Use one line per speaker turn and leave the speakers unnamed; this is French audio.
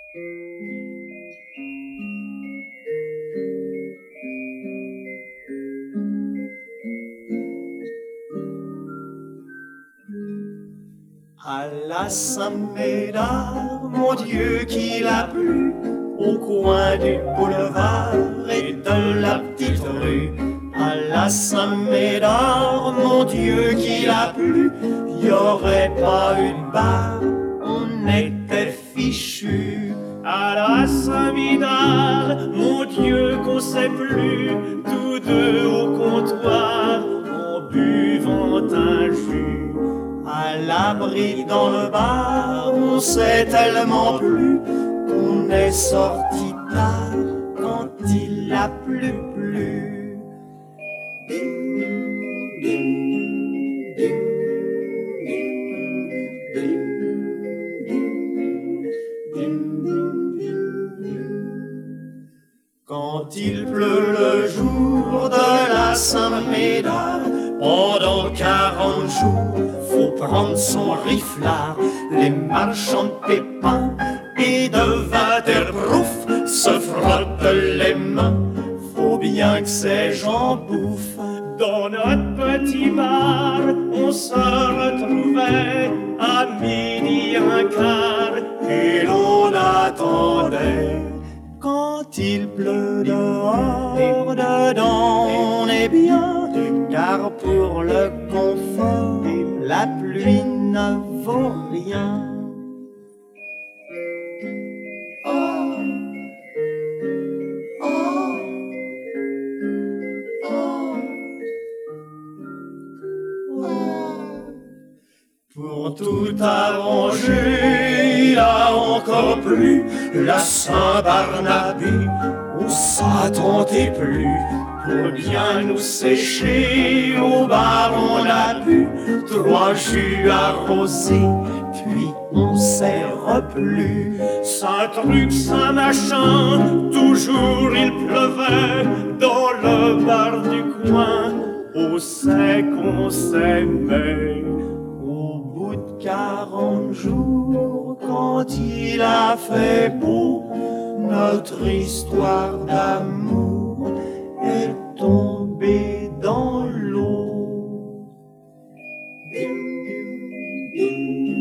À la Saint-Médard, mon Dieu qu'il a plu, au coin du boulevard et de la petite rue. À la Saint-Médard, mon Dieu qu'il a plu, y aurait pas eu de bar, on était fichus. À la Saint-Médard, mon Dieu qu'on sait plus, tous deux au comptoir, en buvant un jus. À l'abri dans le bar, on s'est tellement plu qu'on est sorti tard quand il a plu. Ding, ding, ding, ding, ding, ding, ding. Quand il pleut le jour de la Saint-Médard, pendant 40 jours, faut prendre son riflard. Les marchands de pépins et de waterproof se frottent les mains. Faut bien que ces gens bouffent. Dans notre petit bar, on se retrouvait à midi un quart et l'on attendait. Quand il pleut dehors, dedans on est bien, car pour le confort, la pluie ne vaut rien. Oh, oh, oh, oh. Pour tout arranger, il a encore plu la Saint-Barnabé, où ça tentait plus. Pour bien nous sécher, au bar on a bu 3 jus arrosés, puis on s'est replu. Saint-Truc, Saint-Machin, toujours il pleuvait dans le bar du coin, au sec on s'aimait. Au bout de 40 jours, quand il a fait beau, notre histoire d'amour est tombée dans l'eau. Ding, ding, ding.